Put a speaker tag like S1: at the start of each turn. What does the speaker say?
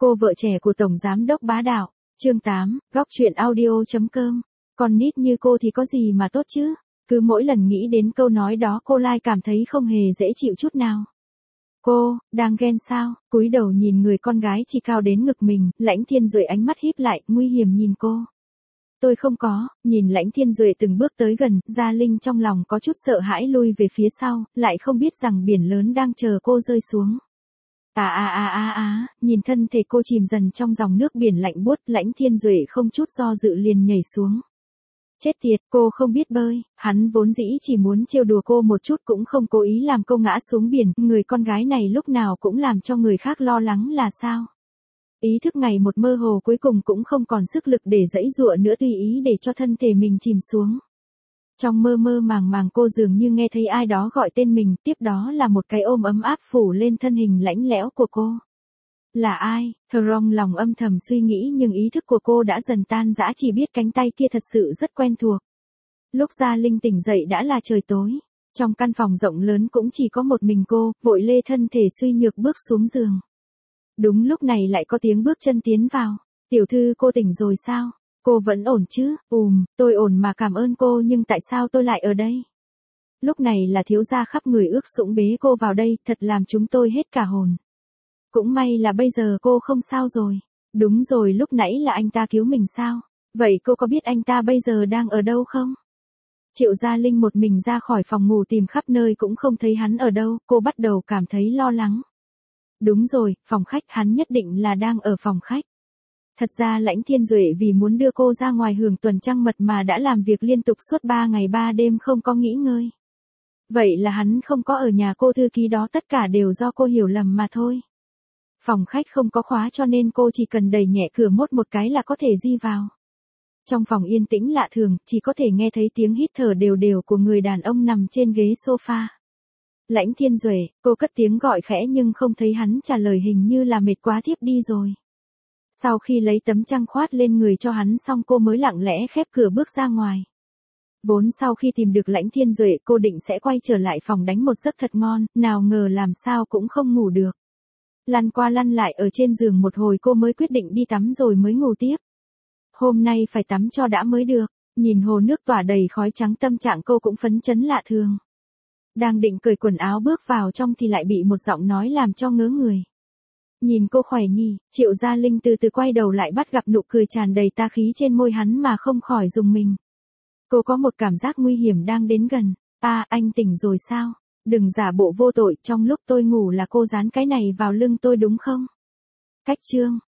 S1: Cô vợ trẻ của Tổng Giám đốc bá đạo. Chương 8, góc truyện audio.com. Con nít như cô thì có gì mà tốt chứ? Cứ mỗi lần nghĩ đến câu nói đó cô lại cảm thấy không hề dễ chịu chút nào. Cô, đang ghen sao? Cúi đầu nhìn người con gái chỉ cao đến ngực mình, Lãnh Thiên Duệ ánh mắt híp lại, nguy hiểm nhìn cô. Tôi không có, nhìn Lãnh Thiên Duệ từng bước tới gần, Gia Linh trong lòng có chút sợ hãi lui về phía sau, lại không biết rằng biển lớn đang chờ cô rơi xuống. Nhìn thân thể cô chìm dần trong dòng nước biển lạnh buốt, Lãnh Thiên Duệ không chút do dự liền nhảy xuống. Chết tiệt, cô không biết bơi, hắn vốn dĩ chỉ muốn trêu đùa cô một chút cũng không cố ý làm cô ngã xuống biển, người con gái này lúc nào cũng làm cho người khác lo lắng là sao. Ý thức ngày một mơ hồ cuối cùng cũng không còn sức lực để giãy giụa nữa tùy ý để cho thân thể mình chìm xuống. Trong mơ mơ màng màng cô dường như nghe thấy ai đó gọi tên mình, tiếp đó là một cái ôm ấm áp phủ lên thân hình lãnh lẽo của cô. Là ai? Trong lòng âm thầm suy nghĩ nhưng ý thức của cô đã dần tan rã chỉ biết cánh tay kia thật sự rất quen thuộc. Lúc Gia Linh tỉnh dậy đã là trời tối. Trong căn phòng rộng lớn cũng chỉ có một mình cô, vội lê thân thể suy nhược bước xuống giường. Đúng lúc này lại có tiếng bước chân tiến vào. Tiểu thư cô tỉnh rồi sao? Cô vẫn ổn chứ? Tôi ổn mà cảm ơn cô nhưng tại sao tôi lại ở đây? Lúc này là thiếu gia khắp người ước sũng bế cô vào đây, thật làm chúng tôi hết cả hồn. Cũng may là bây giờ cô không sao rồi. Đúng rồi, lúc nãy là anh ta cứu mình sao? Vậy cô có biết anh ta bây giờ đang ở đâu không? Triệu Gia Linh một mình ra khỏi phòng ngủ tìm khắp nơi cũng không thấy hắn ở đâu, cô bắt đầu cảm thấy lo lắng. Đúng rồi, phòng khách, hắn nhất định là đang ở phòng khách. Thật ra Lãnh Thiên Duệ vì muốn đưa cô ra ngoài hưởng tuần trăng mật mà đã làm việc liên tục suốt 3 ngày 3 đêm không có nghỉ ngơi. Vậy là hắn không có ở nhà cô thư ký đó, tất cả đều do cô hiểu lầm mà thôi. Phòng khách không có khóa cho nên cô chỉ cần đẩy nhẹ cửa mốt một cái là có thể di vào. Trong phòng yên tĩnh lạ thường, chỉ có thể nghe thấy tiếng hít thở đều đều của người đàn ông nằm trên ghế sofa. Lãnh Thiên Duệ, cô cất tiếng gọi khẽ nhưng không thấy hắn trả lời, hình như là mệt quá thiếp đi rồi. Sau khi lấy tấm chăn khoát lên người cho hắn xong cô mới lặng lẽ khép cửa bước ra ngoài. Vốn sau khi tìm được Lãnh Thiên Duệ cô định sẽ quay trở lại phòng đánh một giấc thật ngon, nào ngờ làm sao cũng không ngủ được. Lăn qua lăn lại ở trên giường một hồi cô mới quyết định đi tắm rồi mới ngủ tiếp. Hôm nay phải tắm cho đã mới được, nhìn hồ nước tỏa đầy khói trắng tâm trạng cô cũng phấn chấn lạ thường. Đang định cởi quần áo bước vào trong thì lại bị một giọng nói làm cho ngớ người. Nhìn cô khỏe nhỉ? Triệu Gia Linh từ từ quay đầu lại bắt gặp nụ cười tràn đầy tà khí trên môi hắn mà không khỏi rùng mình. Cô có một cảm giác nguy hiểm đang đến gần. Anh tỉnh rồi sao? Đừng giả bộ vô tội, trong lúc tôi ngủ là cô dán cái này vào lưng tôi đúng không? Cách chương